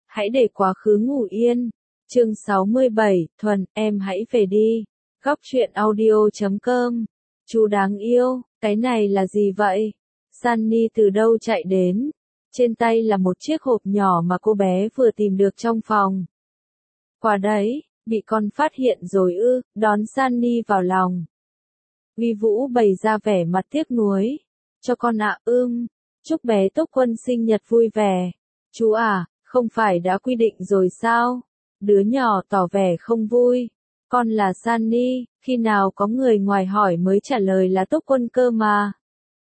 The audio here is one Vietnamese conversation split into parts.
Hãy để quá khứ ngủ yên. Chương 67, Thuần, em hãy về đi. Góc truyện audio.com. Chú đáng yêu, cái này là gì vậy? Sunny từ đâu chạy đến? Trên tay là một chiếc hộp nhỏ mà cô bé vừa tìm được trong phòng. Quả đấy, bị con phát hiện rồi ư, đón Sunny vào lòng. Vi Vũ bày ra vẻ mặt tiếc nuối. Cho con ạ, chúc bé Tốc Quân sinh nhật vui vẻ. Chú à, không phải đã quy định rồi sao? Đứa nhỏ tỏ vẻ không vui. Con là Sunny, khi nào có người ngoài hỏi mới trả lời là Tốc Quân cơ mà.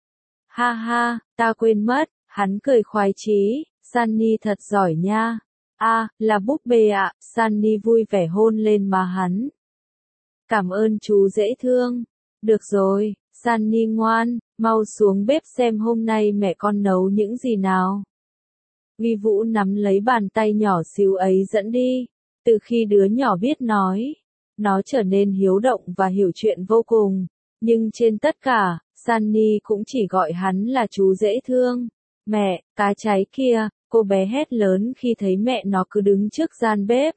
Ha ha, ta quên mất, hắn cười khoái chí, Sunny thật giỏi nha. Là búp bê ạ, Sunny vui vẻ hôn lên má hắn. Cảm ơn chú dễ thương. Được rồi, Sunny ngoan, mau xuống bếp xem hôm nay mẹ con nấu những gì nào. Vi Vũ nắm lấy bàn tay nhỏ xíu ấy dẫn đi. Từ khi đứa nhỏ biết nói, nó trở nên hiếu động và hiểu chuyện vô cùng. Nhưng trên tất cả, Sunny cũng chỉ gọi hắn là chú dễ thương. Mẹ, cá cháy kia, cô bé hét lớn khi thấy mẹ nó cứ đứng trước gian bếp.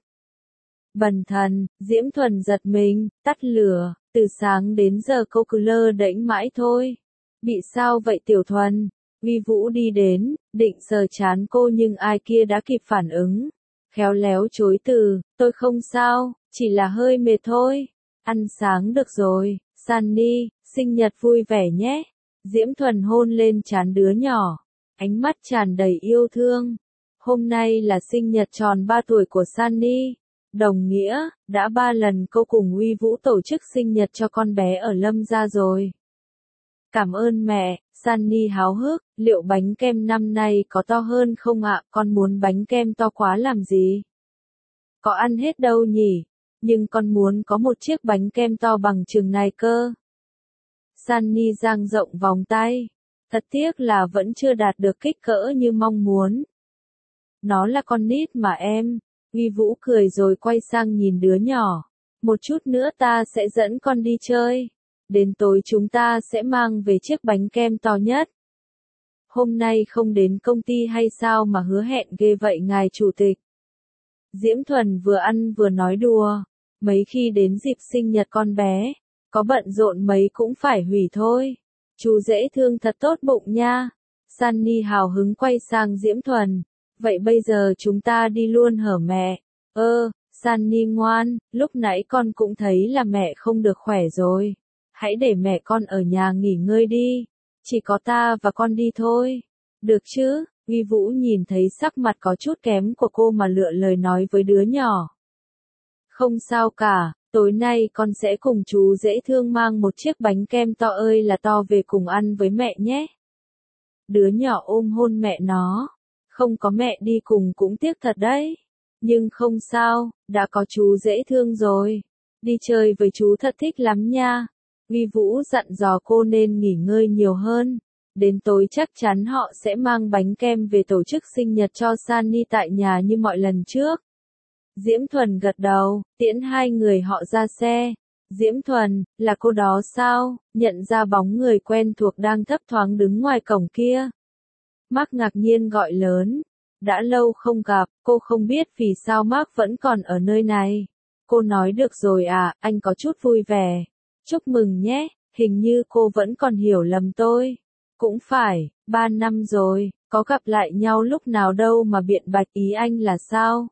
Bần thần, Diễm Thuần giật mình, tắt lửa, từ sáng đến giờ cô cứ lơ đễnh mãi thôi. Bị sao vậy Tiểu Thuần? Vi Vũ đi đến, định sờ trán cô nhưng ai kia đã kịp phản ứng. Khéo léo chối từ, tôi không sao, chỉ là hơi mệt thôi. Ăn sáng được rồi, Sunny, sinh nhật vui vẻ nhé. Diễm Thuần hôn lên trán đứa nhỏ, ánh mắt tràn đầy yêu thương. Hôm nay là sinh nhật tròn 3 tuổi của Sunny. Đồng nghĩa, đã 3 lần cô cùng Vi Vũ tổ chức sinh nhật cho con bé ở Lâm gia rồi. Cảm ơn mẹ, Sunny háo hức, liệu bánh kem năm nay có to hơn không ạ? Con muốn bánh kem to quá làm gì? Có ăn hết đâu nhỉ? Nhưng con muốn có một chiếc bánh kem to bằng chừng này cơ. Sunny dang rộng vòng tay. Thật tiếc là vẫn chưa đạt được kích cỡ như mong muốn. Nó là con nít mà em. Vi Vũ cười rồi quay sang nhìn đứa nhỏ. Một chút nữa ta sẽ dẫn con đi chơi. Đến tối chúng ta sẽ mang về chiếc bánh kem to nhất. Hôm nay không đến công ty hay sao mà hứa hẹn ghê vậy ngài chủ tịch. Diễm Thuần vừa ăn vừa nói đùa. Mấy khi đến dịp sinh nhật con bé, có bận rộn mấy cũng phải hủy thôi. Chú dễ thương thật tốt bụng nha. Sunny hào hứng quay sang Diễm Thuần. Vậy bây giờ chúng ta đi luôn hở mẹ? Sunny ngoan, lúc nãy con cũng thấy là mẹ không được khỏe rồi. Hãy để mẹ con ở nhà nghỉ ngơi đi. Chỉ có ta và con đi thôi. Được chứ? Vi Vũ nhìn thấy sắc mặt có chút kém của cô mà lựa lời nói với đứa nhỏ. Không sao cả, tối nay con sẽ cùng chú dễ thương mang một chiếc bánh kem to ơi là to về cùng ăn với mẹ nhé. Đứa nhỏ ôm hôn mẹ nó. Không có mẹ đi cùng cũng tiếc thật đấy. Nhưng không sao, đã có chú dễ thương rồi. Đi chơi với chú thật thích lắm nha. Vi Vũ dặn dò cô nên nghỉ ngơi nhiều hơn. Đến tối chắc chắn họ sẽ mang bánh kem về tổ chức sinh nhật cho Sunny tại nhà như mọi lần trước. Diễm Thuần gật đầu, tiễn hai người họ ra xe. Diễm Thuần, là cô đó sao? Nhận ra bóng người quen thuộc đang thấp thoáng đứng ngoài cổng kia. Mark ngạc nhiên gọi lớn. Đã lâu không gặp, cô không biết vì sao Mark vẫn còn ở nơi này. Cô nói được rồi à, anh có chút vui vẻ. Chúc mừng nhé, hình như cô vẫn còn hiểu lầm tôi. Cũng phải, 3 năm rồi, có gặp lại nhau lúc nào đâu mà biện bạch ý anh là sao?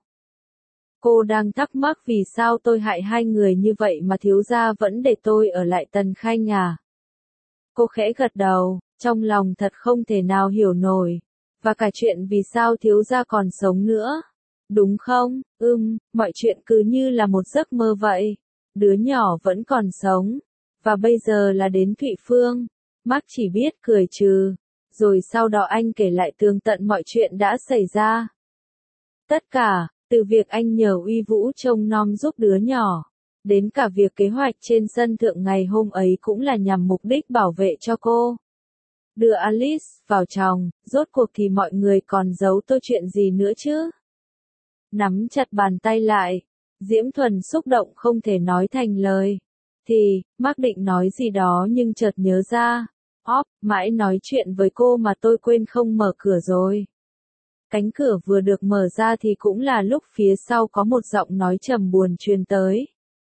Cô đang thắc mắc vì sao tôi hại hai người như vậy mà thiếu gia vẫn để tôi ở lại Tần Khanh à? Cô khẽ gật đầu, trong lòng thật không thể nào hiểu nổi. Và cả chuyện vì sao thiếu gia còn sống nữa. Đúng không? Mọi chuyện cứ như là một giấc mơ vậy. Đứa nhỏ vẫn còn sống. Và bây giờ là đến Thụy Phương. Mark chỉ biết cười trừ. Rồi sau đó anh kể lại tường tận mọi chuyện đã xảy ra. Tất cả, từ việc anh nhờ Uy Vũ trông nom giúp đứa nhỏ, đến cả việc kế hoạch trên sân thượng ngày hôm ấy cũng là nhằm mục đích bảo vệ cho cô. Đưa Alice vào chồng, rốt cuộc thì mọi người còn giấu tôi chuyện gì nữa chứ? Nắm chặt bàn tay lại, Diễm Thuần xúc động không thể nói thành lời. Thì, Mark định nói gì đó nhưng chợt nhớ ra. Mãi nói chuyện với cô mà tôi quên không mở cửa rồi. Cánh cửa vừa được mở ra thì cũng là lúc phía sau có một giọng nói trầm buồn truyền tới.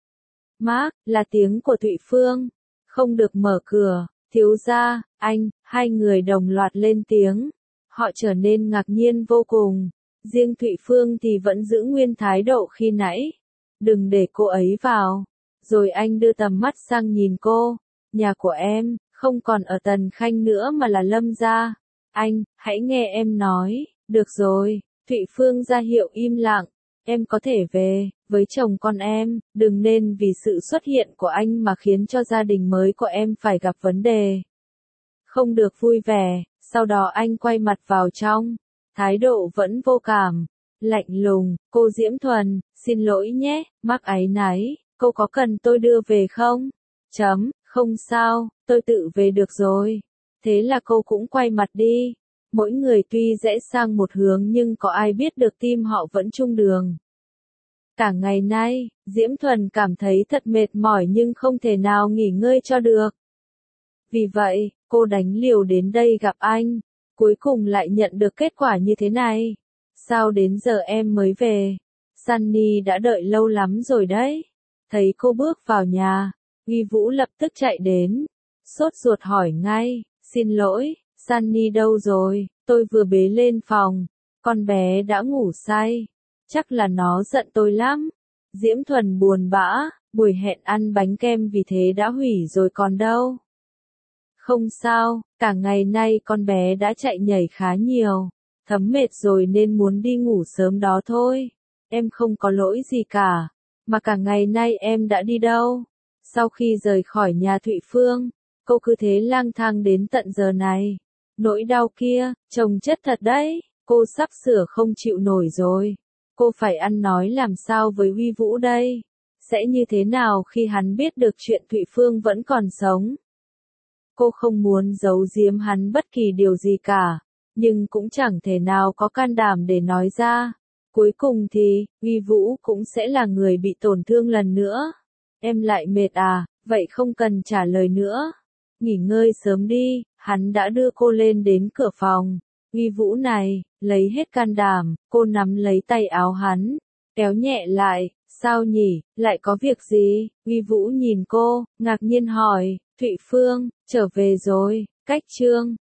Mark, là tiếng của Thụy Phương. Không được mở cửa, thiếu gia, anh, hai người đồng loạt lên tiếng. Họ trở nên ngạc nhiên vô cùng. Riêng Thụy Phương thì vẫn giữ nguyên thái độ khi nãy. Đừng để cô ấy vào. Rồi anh đưa tầm mắt sang nhìn cô. Nhà của em, không còn ở Tần Khanh nữa mà là Lâm gia. Anh, hãy nghe em nói. Được rồi, Thụy Phương ra hiệu im lặng. Em có thể về, với chồng con em, đừng nên vì sự xuất hiện của anh mà khiến cho gia đình mới của em phải gặp vấn đề. Không được vui vẻ, sau đó anh quay mặt vào trong. Thái độ vẫn vô cảm, lạnh lùng, cô Diễm Thuần, xin lỗi nhé, Mark áy náy, cô có cần tôi đưa về không? Không sao, tôi tự về được rồi. Thế là cô cũng quay mặt đi. Mỗi người tuy rẽ sang một hướng nhưng có ai biết được tim họ vẫn chung đường. Cả ngày nay, Diễm Thuần cảm thấy thật mệt mỏi nhưng không thể nào nghỉ ngơi cho được. Vì vậy, cô đánh liều đến đây gặp anh. Cuối cùng lại nhận được kết quả như thế này. Sao đến giờ em mới về? Sunny đã đợi lâu lắm rồi đấy. Thấy cô bước vào nhà, Uy Vũ lập tức chạy đến. Sốt ruột hỏi ngay, xin lỗi, Sunny đâu rồi? Tôi vừa bế lên phòng. Con bé đã ngủ say. Chắc là nó giận tôi lắm. Diễm Thuần buồn bã, buổi hẹn ăn bánh kem vì thế đã hủy rồi còn đâu. Không sao, cả ngày nay con bé đã chạy nhảy khá nhiều. Thấm mệt rồi nên muốn đi ngủ sớm đó thôi. Em không có lỗi gì cả. Mà cả ngày nay em đã đi đâu? Sau khi rời khỏi nhà Thụy Phương, cô cứ thế lang thang đến tận giờ này. Nỗi đau kia, chồng chất thật đấy. Cô sắp sửa không chịu nổi rồi. Cô phải ăn nói làm sao với Uy Vũ đây? Sẽ như thế nào khi hắn biết được chuyện Thụy Phương vẫn còn sống? Cô không muốn giấu giếm hắn bất kỳ điều gì cả, nhưng cũng chẳng thể nào có can đảm để nói ra. Cuối cùng thì, Uy Vũ cũng sẽ là người bị tổn thương lần nữa. Em lại mệt à, vậy không cần trả lời nữa. Nghỉ ngơi sớm đi, hắn đã đưa cô lên đến cửa phòng. Uy Vũ này, lấy hết can đảm, cô nắm lấy tay áo hắn, kéo nhẹ lại, sao nhỉ, lại có việc gì? Uy Vũ nhìn cô, ngạc nhiên hỏi, Thụy Phương, trở về rồi, cách chương